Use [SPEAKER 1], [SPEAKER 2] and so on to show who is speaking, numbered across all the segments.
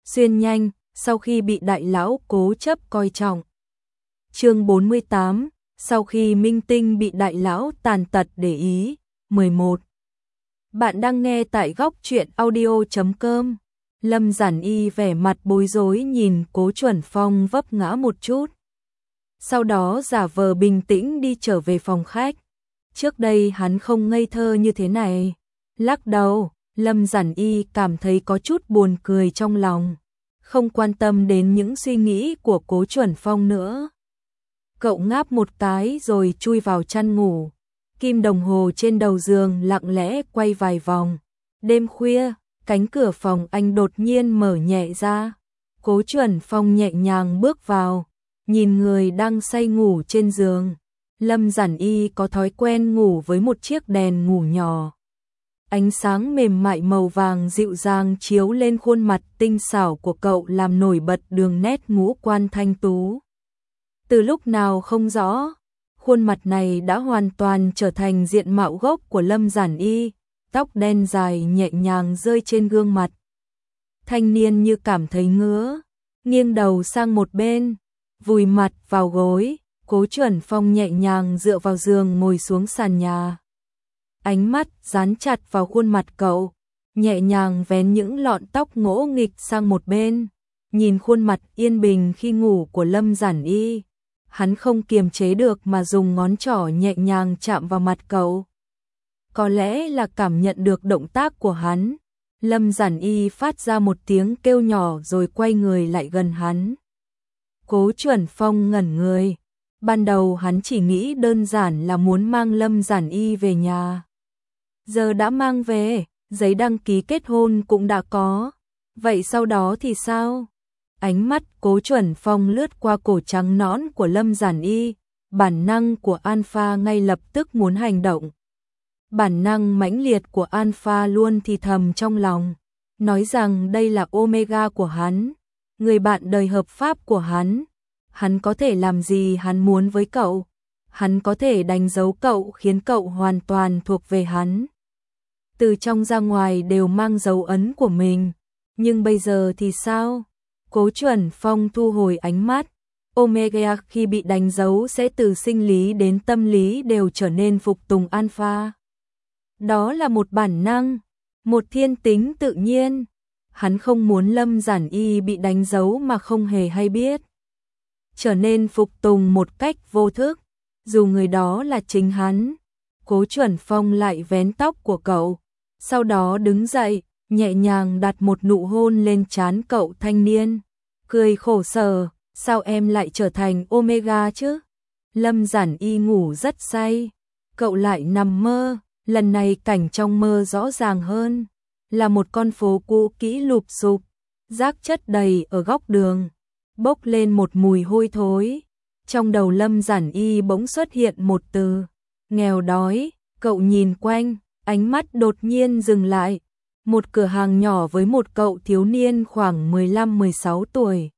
[SPEAKER 1] xuyên nhanh, sau khi bị đại lão cố chấp coi trọng. Chương 48, sau khi minh tinh bị đại lão tàn tật để ý. 11. Bạn đang nghe tại góc truyện audio.com. Lâm Giản Y vẻ mặt bối rối nhìn Cố Chuẩn Phong vấp ngã một chút. Sau đó giả vờ bình tĩnh đi trở về phòng khách. Trước đây hắn không ngây thơ như thế này. Lắc đầu, Lâm Giản Y cảm thấy có chút buồn cười trong lòng. Không quan tâm đến những suy nghĩ của Cố Chuẩn Phong nữa. Cậu ngáp một cái rồi chui vào chăn ngủ. Kim đồng hồ trên đầu giường lặng lẽ quay vài vòng. Đêm khuya, cánh cửa phòng anh đột nhiên mở nhẹ ra. Cố Chuẩn Phong nhẹ nhàng bước vào, nhìn người đang say ngủ trên giường. Lâm Giản Y có thói quen ngủ với một chiếc đèn ngủ nhỏ. Ánh sáng mềm mại màu vàng dịu dàng chiếu lên khuôn mặt tinh xảo của cậu làm nổi bật đường nét ngũ quan thanh tú. Từ lúc nào không rõ, khuôn mặt này đã hoàn toàn trở thành diện mạo gốc của Lâm Giản Y, tóc đen dài nhẹ nhàng rơi trên gương mặt. Thanh niên như cảm thấy ngứa, nghiêng đầu sang một bên, vùi mặt vào gối. Cố Chuẩn Phong nhẹ nhàng dựa vào giường ngồi xuống sàn nhà. Ánh mắt dán chặt vào khuôn mặt cậu, nhẹ nhàng vén những lọn tóc ngỗ nghịch sang một bên. Nhìn khuôn mặt yên bình khi ngủ của Lâm Giản Y, hắn không kiềm chế được mà dùng ngón trỏ nhẹ nhàng chạm vào mặt cậu. Có lẽ là cảm nhận được động tác của hắn, Lâm Giản Y phát ra một tiếng kêu nhỏ rồi quay người lại gần hắn. Cố Chuẩn Phong ngẩn người. Ban đầu hắn chỉ nghĩ đơn giản là muốn mang Lâm Giản Y về nhà. Giờ đã mang về, giấy đăng ký kết hôn cũng đã có. Vậy sau đó thì sao? Ánh mắt Cố Chuẩn Phong lướt qua cổ trắng nõn của Lâm Giản Y, bản năng của Alpha ngay lập tức muốn hành động. Bản năng mãnh liệt của Alpha luôn thì thầm trong lòng, nói rằng đây là Omega của hắn, người bạn đời hợp pháp của hắn. Hắn có thể làm gì hắn muốn với cậu, hắn có thể đánh dấu cậu khiến cậu hoàn toàn thuộc về hắn. Từ trong ra ngoài đều mang dấu ấn của mình, nhưng bây giờ thì sao? Cố Chuẩn Phong thu hồi ánh mắt, Omega khi bị đánh dấu sẽ từ sinh lý đến tâm lý đều trở nên phục tùng Alpha. Đó là một bản năng, một thiên tính tự nhiên. Hắn không muốn Lâm Giản Y bị đánh dấu mà không hề hay biết, trở nên phục tùng một cách vô thức, dù người đó là chính hắn. Cố Chuẩn Phong lại vén tóc của cậu, sau đó đứng dậy, nhẹ nhàng đặt một nụ hôn lên trán cậu thanh niên, cười khổ sở, sao em lại trở thành Omega chứ? Lâm Giản Y ngủ rất say, cậu lại nằm mơ, lần này cảnh trong mơ rõ ràng hơn, là một con phố cũ kỹ lụp xụp, rác chất đầy ở góc đường, bốc lên một mùi hôi thối. Trong đầu Lâm Giản Y bỗng xuất hiện một từ, nghèo đói. Cậu nhìn quanh, ánh mắt đột nhiên dừng lại. Một cửa hàng nhỏ với một cậu thiếu niên khoảng 15-16 tuổi.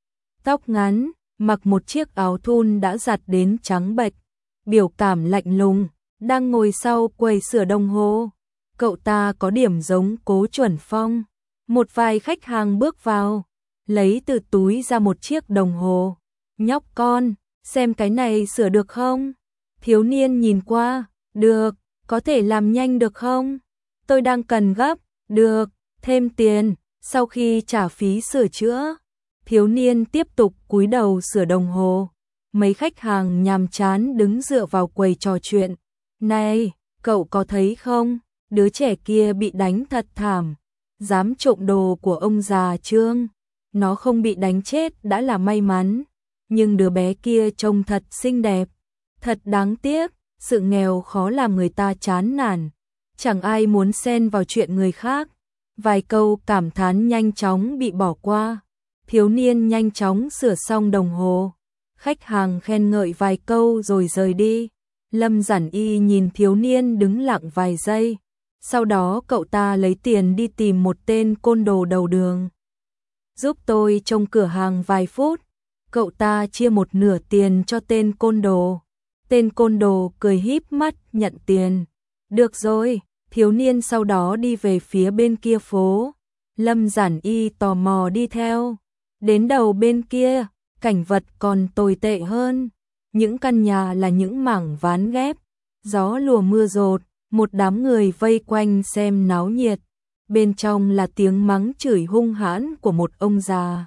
[SPEAKER 1] Tóc ngắn, mặc một chiếc áo thun đã giặt đến trắng bệch, biểu cảm lạnh lùng, đang ngồi sau quầy sửa đồng hồ. Cậu ta có điểm giống Cố Chuẩn Phong. Một vài khách hàng bước vào, lấy từ túi ra một chiếc đồng hồ. Nhóc con, xem cái này sửa được không? Thiếu niên nhìn qua, được, có thể làm nhanh được không? Tôi đang cần gấp, được, thêm tiền. Sau khi trả phí sửa chữa, thiếu niên tiếp tục cúi đầu sửa đồng hồ. Mấy khách hàng nhàm chán đứng dựa vào quầy trò chuyện. Này, cậu có thấy không? Đứa trẻ kia bị đánh thật thảm, dám trộm đồ của ông già Trương. Nó không bị đánh chết đã là may mắn, nhưng đứa bé kia trông thật xinh đẹp, thật đáng tiếc. Sự nghèo khó làm người ta chán nản, chẳng ai muốn xen vào chuyện người khác. Vài câu cảm thán nhanh chóng bị bỏ qua, thiếu niên nhanh chóng sửa xong đồng hồ. Khách hàng khen ngợi vài câu rồi rời đi. Lâm Giản Y nhìn thiếu niên đứng lặng vài giây, sau đó cậu ta lấy tiền đi tìm một tên côn đồ đầu đường. Giúp tôi trông cửa hàng vài phút. Cậu ta chia một nửa tiền cho tên côn đồ. Tên côn đồ cười híp mắt nhận tiền. Được rồi, thiếu niên sau đó đi về phía bên kia phố. Lâm Giản Y tò mò đi theo. Đến đầu bên kia, cảnh vật còn tồi tệ hơn. Những căn nhà là những mảng ván ghép, gió lùa mưa rột, một đám người vây quanh xem náo nhiệt. Bên trong là tiếng mắng chửi hung hãn của một ông già.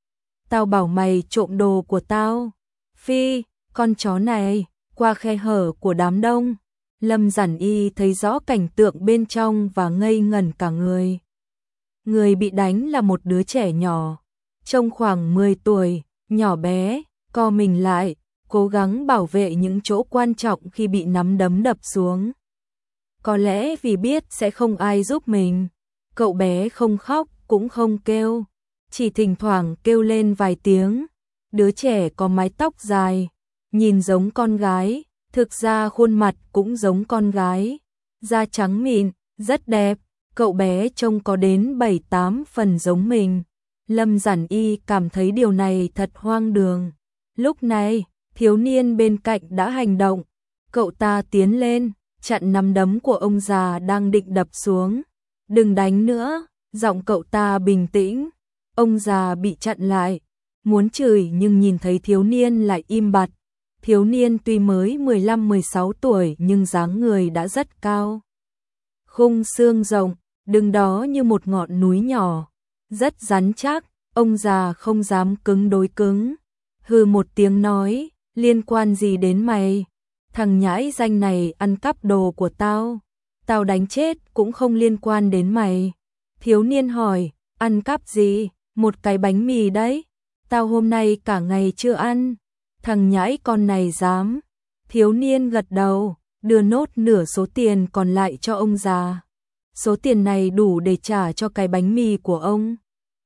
[SPEAKER 1] Tao bảo mày trộm đồ của tao. Phi, con chó này, qua khe hở của đám đông. Lâm Giản Y thấy rõ cảnh tượng bên trong và ngây ngẩn cả người. Người bị đánh là một đứa trẻ nhỏ, trông khoảng 10 tuổi, nhỏ bé, co mình lại, cố gắng bảo vệ những chỗ quan trọng khi bị nắm đấm đập xuống. Có lẽ vì biết sẽ không ai giúp mình, cậu bé không khóc cũng không kêu, chỉ thỉnh thoảng kêu lên vài tiếng. Đứa trẻ có mái tóc dài, nhìn giống con gái, thực ra khuôn mặt cũng giống con gái, da trắng mịn, rất đẹp, cậu bé trông có đến 7-8 phần giống mình. Lâm Giản Y cảm thấy điều này thật hoang đường. Lúc này, thiếu niên bên cạnh đã hành động, cậu ta tiến lên, chặn nắm đấm của ông già đang định đập xuống. Đừng đánh nữa, giọng cậu ta bình tĩnh. Ông già bị chặn lại, muốn chửi nhưng nhìn thấy thiếu niên lại im bặt. Thiếu niên tuy mới 15-16 tuổi nhưng dáng người đã rất cao. Khung xương rộng, đứng đó như một ngọn núi nhỏ, rất rắn chắc, ông già không dám cứng đối cứng. Hừ một tiếng nói, liên quan gì đến mày? Thằng nhãi danh này ăn cắp đồ của tao, tao đánh chết cũng không liên quan đến mày. Thiếu niên hỏi, ăn cắp gì? Một cái bánh mì đấy, tao hôm nay cả ngày chưa ăn. Thằng nhãi con này dám. Thiếu niên gật đầu, đưa nốt nửa số tiền còn lại cho ông già. Số tiền này đủ để trả cho cái bánh mì của ông.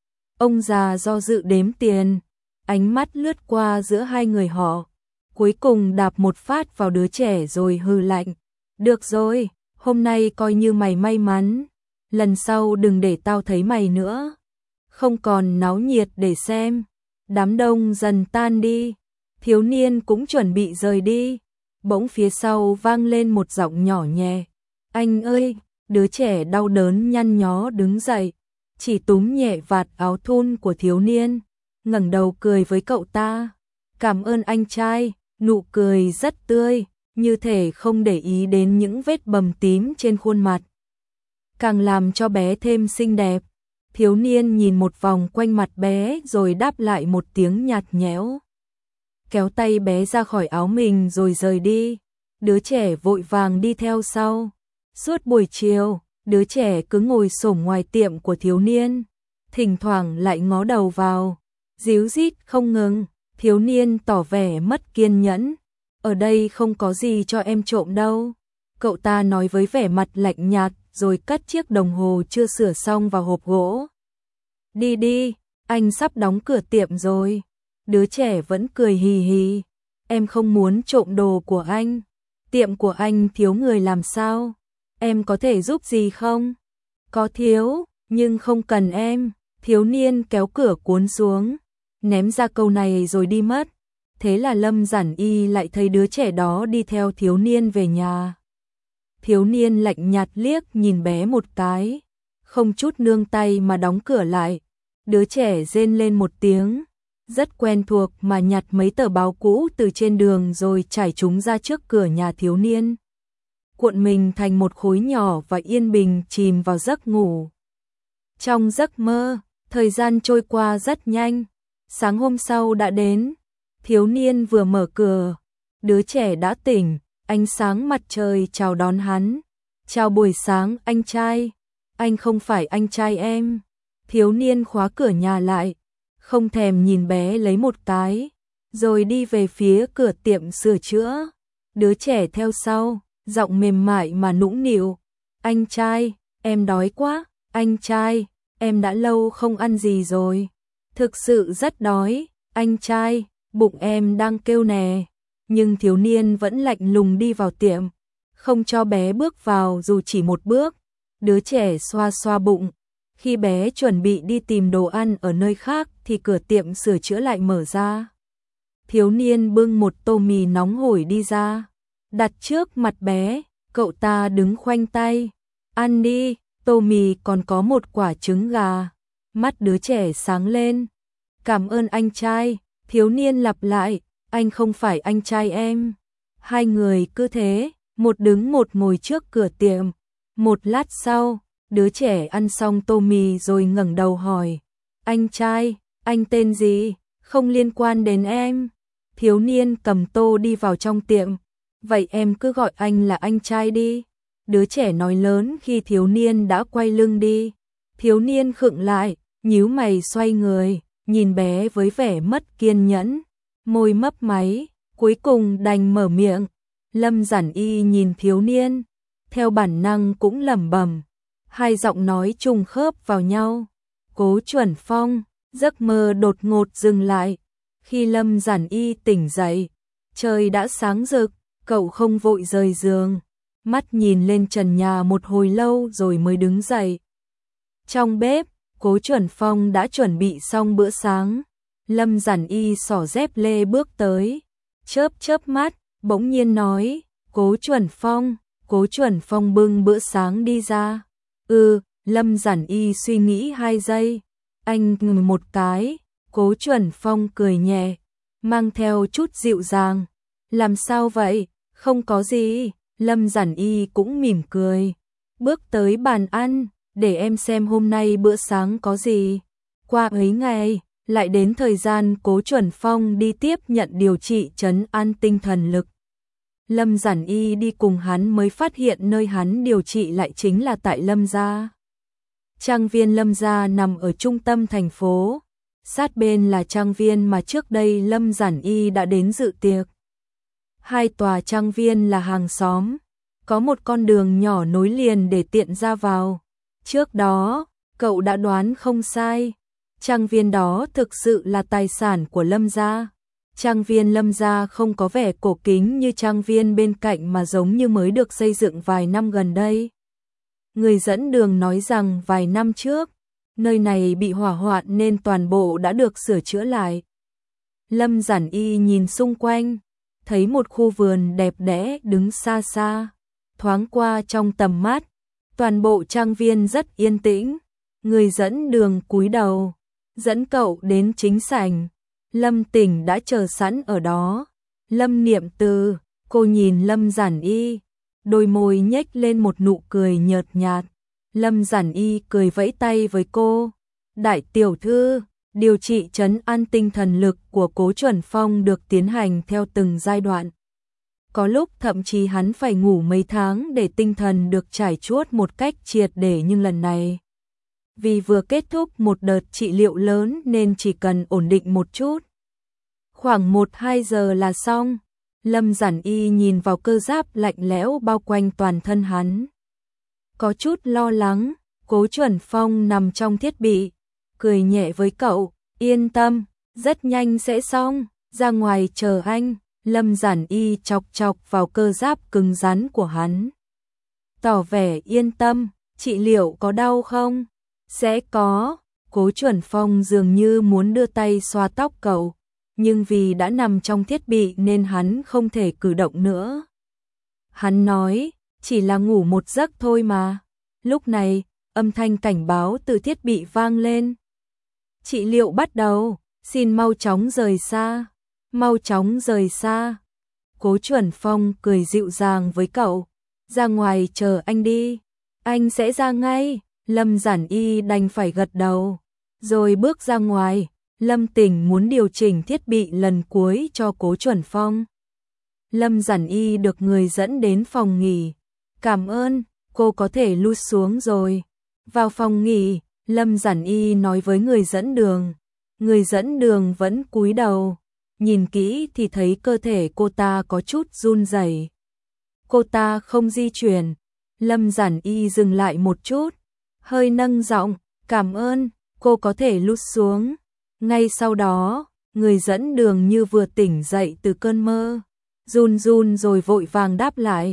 [SPEAKER 1] Ông già do dự đếm tiền, ánh mắt lướt qua giữa hai người họ, cuối cùng đạp một phát vào đứa trẻ rồi hừ lạnh. Được rồi, hôm nay coi như mày may mắn, lần sau đừng để tao thấy mày nữa. Không còn náo nhiệt để xem. Đám đông dần tan đi, thiếu niên cũng chuẩn bị rời đi. Bỗng phía sau vang lên một giọng nhỏ nhẹ. Anh ơi! Đứa trẻ đau đớn nhăn nhó đứng dậy, chỉ túm nhẹ vạt áo thun của thiếu niên, ngẩng đầu cười với cậu ta. Cảm ơn anh trai, nụ cười rất tươi, như thể không để ý đến những vết bầm tím trên khuôn mặt. Càng làm cho bé thêm xinh đẹp. Thiếu niên nhìn một vòng quanh mặt bé rồi đáp lại một tiếng nhạt nhẽo. Kéo tay bé ra khỏi áo mình rồi rời đi. Đứa trẻ vội vàng đi theo sau. Suốt buổi chiều, đứa trẻ cứ ngồi xổm ngoài tiệm của thiếu niên, thỉnh thoảng lại ngó đầu vào, ríu rít không ngừng. Thiếu niên tỏ vẻ mất kiên nhẫn. Ở đây không có gì cho em trộm đâu. Cậu ta nói với vẻ mặt lạnh nhạt rồi cất chiếc đồng hồ chưa sửa xong vào hộp gỗ. Đi đi, anh sắp đóng cửa tiệm rồi. Đứa trẻ vẫn cười hì hì. Em không muốn trộm đồ của anh. Tiệm của anh thiếu người làm sao? Em có thể giúp gì không? Có thiếu, nhưng không cần em. Thiếu niên kéo cửa cuốn xuống, ném ra câu này rồi đi mất. Thế là Lâm Giản Y lại thấy đứa trẻ đó đi theo thiếu niên về nhà. Thiếu niên lạnh nhạt liếc nhìn bé một cái, không chút nương tay mà đóng cửa lại. Đứa trẻ rên lên một tiếng, rất quen thuộc mà nhặt mấy tờ báo cũ từ trên đường rồi trải chúng ra trước cửa nhà thiếu niên. Cuộn mình thành một khối nhỏ và yên bình chìm vào giấc ngủ. Trong giấc mơ, thời gian trôi qua rất nhanh. Sáng hôm sau đã đến. Thiếu niên vừa mở cửa, đứa trẻ đã tỉnh. Ánh sáng mặt trời chào đón hắn. Chào buổi sáng anh trai. Anh không phải anh trai em. Thiếu niên khóa cửa nhà lại, không thèm nhìn bé lấy một cái, rồi đi về phía cửa tiệm sửa chữa. Đứa trẻ theo sau, giọng mềm mại mà nũng nịu. Anh trai, em đói quá. Anh trai, em đã lâu không ăn gì rồi. Thực sự rất đói. Anh trai, bụng em đang kêu nè. Nhưng thiếu niên vẫn lạnh lùng đi vào tiệm, không cho bé bước vào dù chỉ một bước. Đứa trẻ xoa xoa bụng. Khi bé chuẩn bị đi tìm đồ ăn ở nơi khác thì cửa tiệm sửa chữa lại mở ra. Thiếu niên bưng một tô mì nóng hổi đi ra, đặt trước mặt bé. Cậu ta đứng khoanh tay. Ăn đi, tô mì còn có một quả trứng gà. Mắt đứa trẻ sáng lên. Cảm ơn anh trai, thiếu niên lặp lại, anh không phải anh trai em. Hai người cứ thế, một đứng một ngồi trước cửa tiệm. Một lát sau, đứa trẻ ăn xong tô mì rồi ngẩng đầu hỏi, anh trai, anh tên gì? Không liên quan đến em. Thiếu niên cầm tô đi vào trong tiệm. Vậy em cứ gọi anh là anh trai đi. Đứa trẻ nói lớn khi thiếu niên đã quay lưng đi. Thiếu niên khựng lại, nhíu mày xoay người, nhìn bé với vẻ mất kiên nhẫn. Môi mấp máy, cuối cùng đành mở miệng. Lâm Giản Y nhìn thiếu niên, theo bản năng cũng lẩm bẩm. Hai giọng nói trùng khớp vào nhau. Cố Chuẩn Phong, giấc mơ đột ngột dừng lại. Khi Lâm Giản Y tỉnh dậy, trời đã sáng rực, cậu không vội rời giường, mắt nhìn lên trần nhà một hồi lâu rồi mới đứng dậy. Trong bếp, Cố Chuẩn Phong đã chuẩn bị xong bữa sáng. Lâm Giản Y xỏ dép lê bước tới, chớp mắt, bỗng nhiên nói, Cố Chuẩn Phong. Cố Chuẩn Phong bưng bữa sáng đi ra. Lâm Giản Y suy nghĩ 2 giây. Anh ngừng một cái. Cố Chuẩn Phong cười nhẹ, mang theo chút dịu dàng. Làm sao vậy? Không có gì. Lâm Giản Y cũng mỉm cười. Bước tới bàn ăn, để em xem hôm nay bữa sáng có gì. Qua ấy ngày, lại đến thời gian Cố Chuẩn Phong đi tiếp nhận điều trị trấn an tinh thần lực. Lâm Giản Y đi cùng hắn mới phát hiện nơi hắn điều trị lại chính là tại Lâm gia. Trang viên Lâm gia nằm ở trung tâm thành phố, sát bên là trang viên mà trước đây Lâm Giản Y đã đến dự tiệc. Hai tòa trang viên là hàng xóm, có một con đường nhỏ nối liền để tiện ra vào. Trước đó, cậu đã đoán không sai, trang viên đó thực sự là tài sản của Lâm gia. Trang viên Lâm gia không có vẻ cổ kính như trang viên bên cạnh mà giống như mới được xây dựng vài năm gần đây. Người dẫn đường nói rằng vài năm trước, nơi này bị hỏa hoạn nên toàn bộ đã được sửa chữa lại. Lâm Giản Y nhìn xung quanh, thấy một khu vườn đẹp đẽ đứng xa xa, thoáng qua trong tầm mắt. Toàn bộ trang viên rất yên tĩnh. Người dẫn đường cúi đầu, dẫn cậu đến chính sảnh. Lâm Tỉnh đã chờ sẵn ở đó. Lâm Niệm Từ, cô nhìn Lâm Giản Y, đôi môi nhếch lên một nụ cười nhợt nhạt. Lâm Giản Y cười vẫy tay với cô. Đại tiểu thư, điều trị trấn an tinh thần lực của Cố Chuẩn Phong được tiến hành theo từng giai đoạn. Có lúc thậm chí hắn phải ngủ mấy tháng để tinh thần được trải chuốt một cách triệt để, nhưng lần này, vì vừa kết thúc một đợt trị liệu lớn nên chỉ cần ổn định một chút. Khoảng 1-2 giờ là xong. Lâm Giản Y nhìn vào cơ giáp lạnh lẽo bao quanh toàn thân hắn. Có chút lo lắng. Cố Chuẩn Phong nằm trong thiết bị, cười nhẹ với cậu, yên tâm, rất nhanh sẽ xong, ra ngoài chờ anh. Lâm Giản Y chọc chọc vào cơ giáp cứng rắn của hắn, tỏ vẻ yên tâm. Trị liệu có đau không? Sẽ có. Cố Chuẩn Phong dường như muốn đưa tay xoa tóc cậu, nhưng vì đã nằm trong thiết bị nên hắn không thể cử động nữa. Hắn nói, chỉ là ngủ một giấc thôi mà. Lúc này, âm thanh cảnh báo từ thiết bị vang lên. Trị liệu bắt đầu, xin mau chóng rời xa. Mau chóng rời xa. Cố Chuẩn Phong cười dịu dàng với cậu. Ra ngoài chờ anh đi. Anh sẽ ra ngay. Lâm Giản Y đành phải gật đầu, rồi bước ra ngoài. Lâm Tỉnh muốn điều chỉnh thiết bị lần cuối cho Cố Chuẩn Phong. Lâm Giản Y được người dẫn đến phòng nghỉ. Cảm ơn, cô có thể lui xuống rồi. Vào phòng nghỉ, Lâm Giản Y nói với người dẫn đường. Người dẫn đường vẫn cúi đầu. Nhìn kỹ thì thấy cơ thể cô ta có chút run rẩy. Cô ta không di chuyển. Lâm Giản Y dừng lại một chút, hơi nâng giọng, cảm ơn, cô có thể lút xuống. Ngay sau đó, người dẫn đường như vừa tỉnh dậy từ cơn mơ, run run rồi vội vàng đáp lại.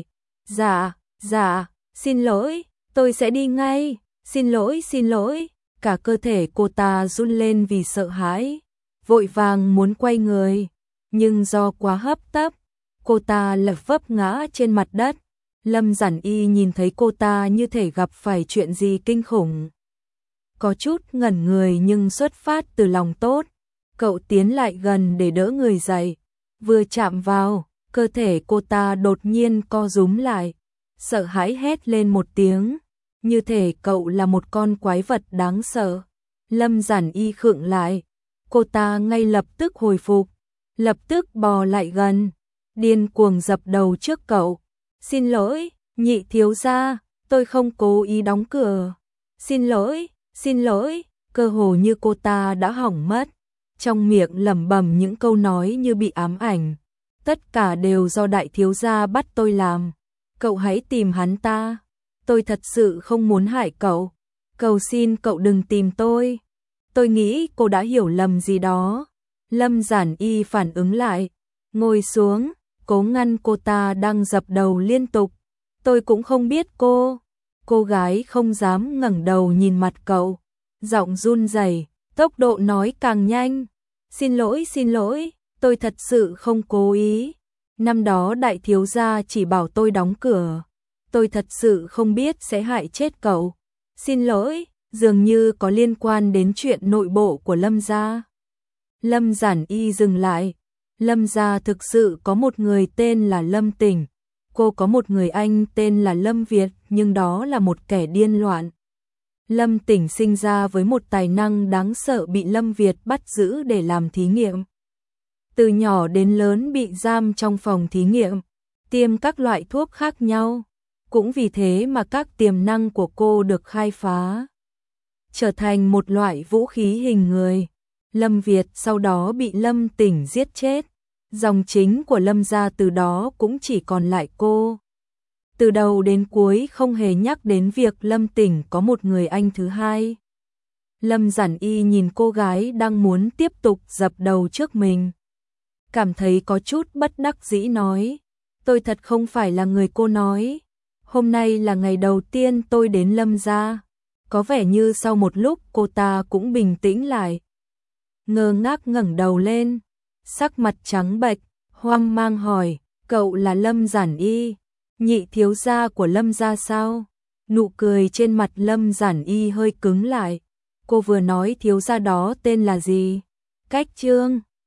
[SPEAKER 1] Dạ, xin lỗi, tôi sẽ đi ngay, xin lỗi. Cả cơ thể cô ta run lên vì sợ hãi, vội vàng muốn quay người, nhưng do quá hấp tấp, cô ta lật vấp ngã trên mặt đất. Lâm Giản Y nhìn thấy cô ta như thể gặp phải chuyện gì kinh khủng. Có chút ngẩn người nhưng xuất phát từ lòng tốt. Cậu tiến lại gần để đỡ người dậy. Vừa chạm vào, cơ thể cô ta đột nhiên co rúm lại. Sợ hãi hét lên một tiếng. Như thể cậu là một con quái vật đáng sợ. Lâm Giản Y khựng lại. Cô ta ngay lập tức hồi phục. Lập tức bò lại gần. Điên cuồng dập đầu trước cậu. Xin lỗi, nhị thiếu gia, tôi không cố ý đóng cửa. Xin lỗi, cơ hồ như cô ta đã hỏng mất. Trong miệng lẩm bẩm những câu nói như bị ám ảnh. Tất cả đều do đại thiếu gia bắt tôi làm. Cậu hãy tìm hắn ta. Tôi thật sự không muốn hại cậu. Cầu xin cậu đừng tìm tôi. Tôi nghĩ cô đã hiểu lầm gì đó. Lâm Giản Y phản ứng lại. Ngồi xuống, cố ngăn cô ta đang dập đầu liên tục. Tôi cũng không biết cô. Cô gái không dám ngẩng đầu nhìn mặt cậu. Giọng run rẩy, tốc độ nói càng nhanh. Xin lỗi, tôi thật sự không cố ý. Năm đó đại thiếu gia chỉ bảo tôi đóng cửa. Tôi thật sự không biết sẽ hại chết cậu. Xin lỗi, dường như có liên quan đến chuyện nội bộ của Lâm gia. Lâm Giản Y dừng lại. Lâm gia thực sự có một người tên là Lâm Tỉnh. Cô có một người anh tên là Lâm Việt, nhưng đó là một kẻ điên loạn. Lâm Tỉnh sinh ra với một tài năng đáng sợ bị Lâm Việt bắt giữ để làm thí nghiệm. Từ nhỏ đến lớn bị giam trong phòng thí nghiệm, tiêm các loại thuốc khác nhau. Cũng vì thế mà các tiềm năng của cô được khai phá, trở thành một loại vũ khí hình người. Lâm Việt sau đó bị Lâm Tỉnh giết chết. Dòng chính của Lâm gia từ đó cũng chỉ còn lại cô. Từ đầu đến cuối không hề nhắc đến việc Lâm Tỉnh có một người anh thứ hai. Lâm Giản Y nhìn cô gái đang muốn tiếp tục dập đầu trước mình. Cảm thấy có chút bất đắc dĩ nói. Tôi thật không phải là người cô nói. Hôm nay là ngày đầu tiên tôi đến Lâm gia. Có vẻ như sau một lúc cô ta cũng bình tĩnh lại. Ngơ ngác ngẩng đầu lên. Sắc mặt trắng bệch, hoang mang hỏi. Cậu là Lâm Giản Y, nhị thiếu gia của Lâm gia sao? Nụ cười trên mặt Lâm Giản Y hơi cứng lại. Cô vừa nói thiếu gia đó tên là gì? Cách Trương.